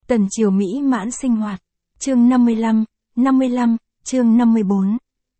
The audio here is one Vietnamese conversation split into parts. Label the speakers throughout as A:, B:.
A: Tần triều mỹ mãn sinh hoạt. Chương 55, chương 54.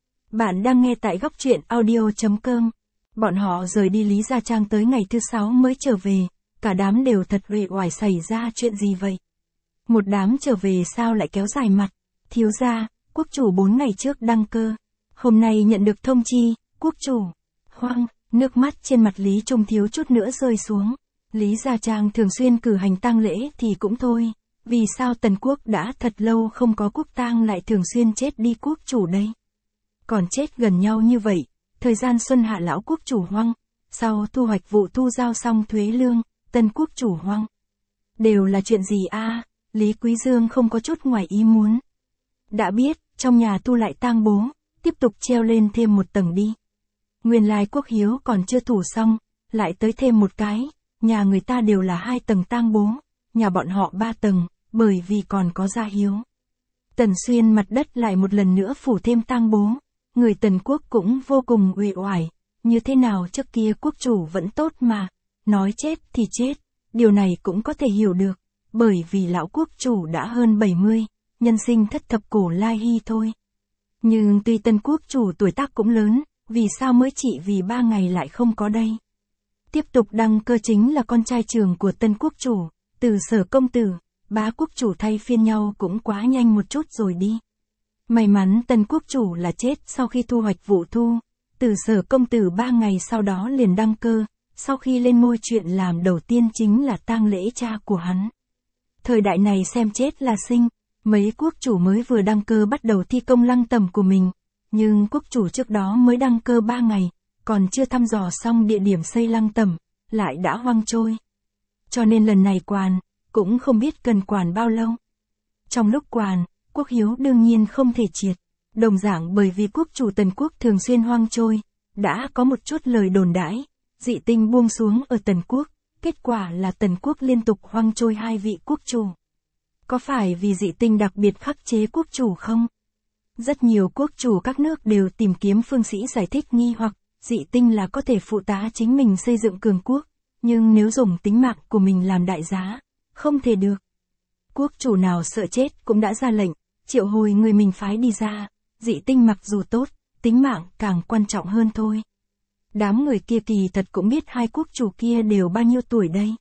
A: Bạn đang nghe tại góc truyện audio.com. Bọn họ rời đi Lý Gia Trang tới ngày thứ 6 mới trở về, cả đám đều thật uể oải. Xảy ra chuyện gì vậy? Một đám trở về sao lại kéo dài mặt? Thiếu gia, quốc chủ 4 ngày trước đăng cơ. Hôm nay nhận được thông chi, quốc chủ. Hoang, nước mắt trên mặt Lý Trung thiếu chút nữa rơi xuống. Lý Gia Trang thường xuyên cử hành tang lễ thì cũng thôi. Vì sao Tần quốc đã thật lâu không có quốc tang lại thường xuyên chết đi quốc chủ đây? Còn chết gần nhau như vậy, thời gian xuân hạ lão quốc chủ Hoang, sau thu hoạch vụ thu giao xong thuế lương, Tân quốc chủ Hoang. Đều là chuyện gì a? Lý Quý Dương không có chút ngoài ý muốn. Đã biết, trong nhà tu lại tang bố, tiếp tục treo lên thêm một tầng đi. Nguyên lai quốc hiếu còn chưa thủ xong, lại tới thêm một cái, nhà người ta đều là 2 tầng tang bố, nhà bọn họ 3 tầng, bởi vì còn có gia hiếu. Tần Xuyên mặt đất lại một lần nữa phủ thêm tang bố, người Tần quốc cũng vô cùng uể oải, như thế nào trước kia quốc chủ vẫn tốt mà, nói chết thì chết, điều này cũng có thể hiểu được, bởi vì lão quốc chủ đã hơn 70, nhân sinh thất thập cổ lai hy thôi. Nhưng tuy Tân quốc chủ tuổi tác cũng lớn, vì sao mới chỉ vì 3 ngày lại không có đây? Tiếp tục đăng cơ chính là con trai trưởng của Tân quốc chủ, Từ Sở công tử, bá quốc chủ thay phiên nhau cũng quá nhanh một chút rồi đi. May mắn Tân quốc chủ là chết sau khi thu hoạch vụ thu, Từ Sở công tử 3 ngày sau đó liền đăng cơ, sau khi lên ngôi chuyện làm đầu tiên chính là tang lễ cha của hắn. Thời đại này xem chết là sinh, mấy quốc chủ mới vừa đăng cơ bắt đầu thi công lăng tẩm của mình, nhưng quốc chủ trước đó mới đăng cơ 3 ngày, còn chưa thăm dò xong địa điểm xây lăng tẩm, lại đã hoang trôi. Cho nên lần này quản, cũng không biết cần quản bao lâu. Trong lúc quản, quốc hiếu đương nhiên không thể triệt. Đồng dạng bởi vì quốc chủ Tần quốc thường xuyên hoang trôi, đã có một chút lời đồn đãi, dị tinh buông xuống ở Tần quốc, kết quả là Tần quốc liên tục hoang trôi 2 vị quốc chủ. Có phải vì dị tinh đặc biệt khắc chế quốc chủ không? Rất nhiều quốc chủ các nước đều tìm kiếm phương sĩ giải thích nghi hoặc, dị tinh là có thể phụ tá chính mình xây dựng cường quốc, nhưng nếu dùng tính mạng của mình làm đại giá, không thể được. Quốc chủ nào sợ chết cũng đã ra lệnh, triệu hồi người mình phái đi ra, dị tinh mặc dù tốt, tính mạng càng quan trọng hơn thôi. Đám người kia kỳ thật cũng biết 2 quốc chủ kia đều bao nhiêu tuổi đây.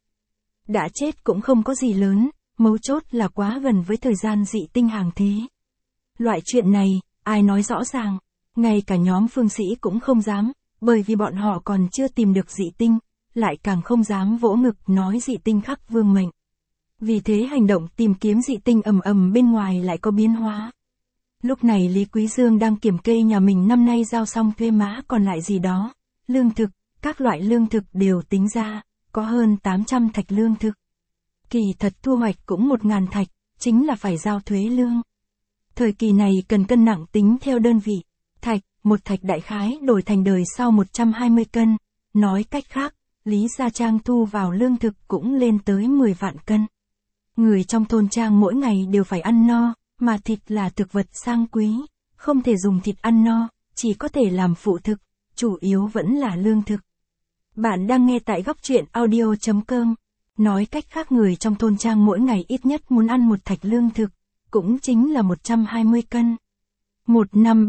A: Đã chết cũng không có gì lớn, mấu chốt là quá gần với thời gian dị tinh hàng thế. Loại chuyện này, ai nói rõ ràng, ngay cả nhóm phương sĩ cũng không dám, bởi vì bọn họ còn chưa tìm được dị tinh, lại càng không dám vỗ ngực nói dị tinh khắc vương mệnh. Vì thế hành động tìm kiếm dị tinh ầm bên ngoài lại có biến hóa. Lúc này Lý Quý Dương đang kiểm kê nhà mình năm nay giao xong thuê má còn lại gì đó, lương thực, các loại lương thực đều tính ra, có hơn 800 thạch lương thực. Kỳ thật thu hoạch cũng 1000 thạch, chính là phải giao thuế lương. Thời kỳ này cần cân nặng tính theo đơn vị, thạch, một thạch đại khái đổi thành đời sau 120 cân, nói cách khác, Lý Gia Trang thu vào lương thực cũng lên tới 10 vạn cân. Người trong thôn trang mỗi ngày đều phải ăn no, mà thịt là thực vật sang quý, không thể dùng thịt ăn no, chỉ có thể làm phụ thực, chủ yếu vẫn là lương thực. Bạn đang nghe tại góc truyện audio.com. Nói cách khác người trong thôn trang mỗi ngày ít nhất muốn ăn một thạch lương thực, cũng chính là 120 cân. Một năm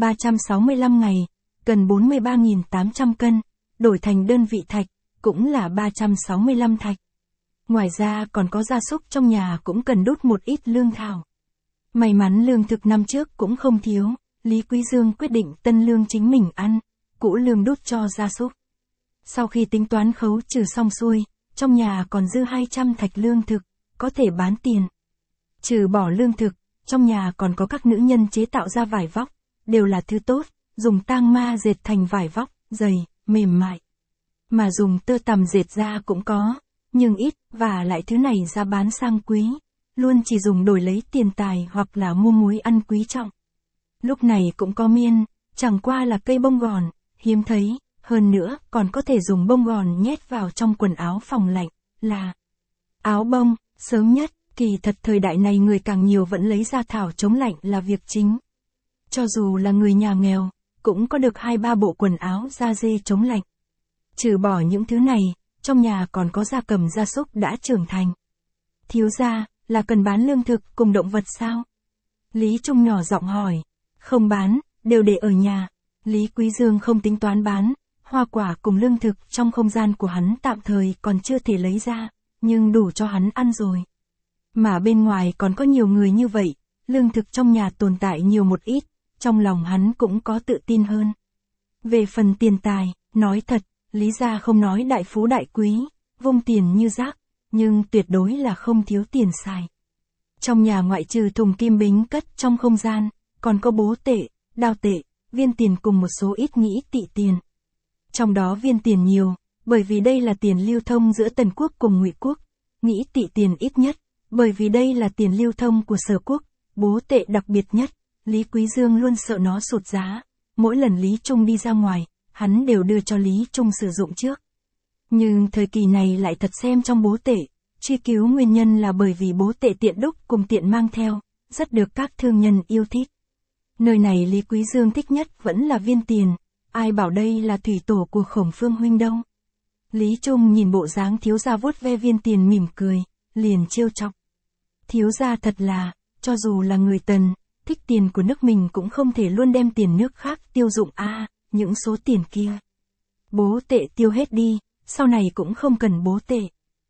A: 365 ngày, cần 43.800 cân, đổi thành đơn vị thạch, cũng là 365 thạch. Ngoài ra còn có gia súc trong nhà cũng cần đút một ít lương thảo. May mắn lương thực năm trước cũng không thiếu, Lý Quý Dương quyết định tân lương chính mình ăn, cũ lương đút cho gia súc. Sau khi tính toán khấu trừ xong xuôi, trong nhà còn dư 200 thạch lương thực, có thể bán tiền. Trừ bỏ lương thực, trong nhà còn có các nữ nhân chế tạo ra vải vóc, đều là thứ tốt, dùng tang ma dệt thành vải vóc, dày, mềm mại. Mà dùng tơ tằm dệt ra cũng có, nhưng ít, và lại thứ này ra bán sang quý, luôn chỉ dùng đổi lấy tiền tài hoặc là mua muối ăn quý trọng. Lúc này cũng có miên, chẳng qua là cây bông gòn, hiếm thấy, hơn nữa còn có thể dùng bông gòn nhét vào trong quần áo phòng lạnh, là áo bông. Sớm nhất, kỳ thật thời đại này người càng nhiều vẫn lấy ra thảo chống lạnh là việc chính. Cho dù là người nhà nghèo, cũng có được 2-3 bộ quần áo da dê chống lạnh. Trừ bỏ những thứ này, trong nhà còn có gia cầm gia súc đã trưởng thành. Thiếu gia, là cần bán lương thực cùng động vật sao? Lý Trung nhỏ giọng hỏi. Không bán, đều để ở nhà. Lý Quý Dương không tính toán bán, hoa quả cùng lương thực trong không gian của hắn tạm thời còn chưa thể lấy ra, nhưng đủ cho hắn ăn rồi. Mà bên ngoài còn có nhiều người như vậy, lương thực trong nhà tồn tại nhiều một ít, trong lòng hắn cũng có tự tin hơn. Về phần tiền tài, nói thật, Lý gia không nói đại phú đại quý, vung tiền như rác, nhưng tuyệt đối là không thiếu tiền xài. Trong nhà ngoại trừ thùng kim bính cất trong không gian, còn có bố tệ, đao tệ, viên tiền cùng một số ít nghĩ tị tiền. Trong đó viên tiền nhiều, bởi vì đây là tiền lưu thông giữa Tần quốc cùng Ngụy quốc, nghĩ tị tiền ít nhất, bởi vì đây là tiền lưu thông của Sở quốc, bố tệ đặc biệt nhất, Lý Quý Dương luôn sợ nó sụt giá, mỗi lần Lý Trung đi ra ngoài, hắn đều đưa cho Lý Trung sử dụng trước. Nhưng thời kỳ này lại thật xem trong bố tệ, truy cứu nguyên nhân là bởi vì bố tệ tiện đúc cùng tiện mang theo, rất được các thương nhân yêu thích. Nơi này Lý Quý Dương thích nhất vẫn là viên tiền, ai bảo đây là thủy tổ của Khổng Phương huynh đâu. Lý Trung nhìn bộ dáng thiếu gia vuốt ve viên tiền mỉm cười, liền trêu chọc. Thiếu gia thật là, cho dù là người Tần, thích tiền của nước mình cũng không thể luôn đem tiền nước khác tiêu dụng những số tiền kia. Bố tệ tiêu hết đi, sau này cũng không cần bố tệ.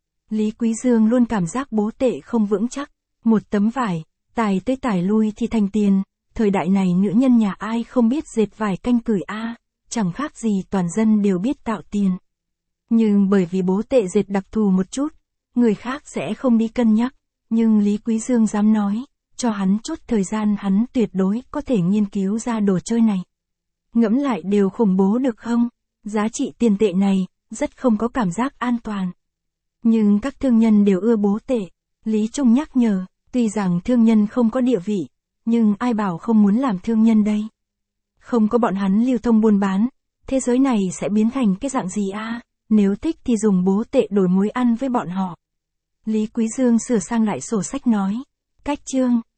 A: Lý Quý Dương luôn cảm giác bố tệ không vững chắc, một tấm vải, tải tới tải lui thì thành tiền, thời đại này nữ nhân nhà ai không biết dệt vải canh cửi chẳng khác gì toàn dân đều biết tạo tiền. Nhưng bởi vì bố tệ dệt đặc thù một chút, người khác sẽ không đi cân nhắc, nhưng Lý Quý Dương dám nói, cho hắn chút thời gian hắn tuyệt đối có thể nghiên cứu ra đồ chơi này. Ngẫm lại đều khủng bố được không? Giá trị tiền tệ này, rất không có cảm giác an toàn. Nhưng các thương nhân đều ưa bố tệ, Lý Trung nhắc nhở, tuy rằng thương nhân không có địa vị, nhưng ai bảo không muốn làm thương nhân đây? Không có bọn hắn lưu thông buôn bán, thế giới này sẽ biến thành cái dạng gì nếu thích thì dùng bố tệ đổi muối ăn với bọn họ. Lý Quý Dương sửa sang lại sổ sách nói, cách chương,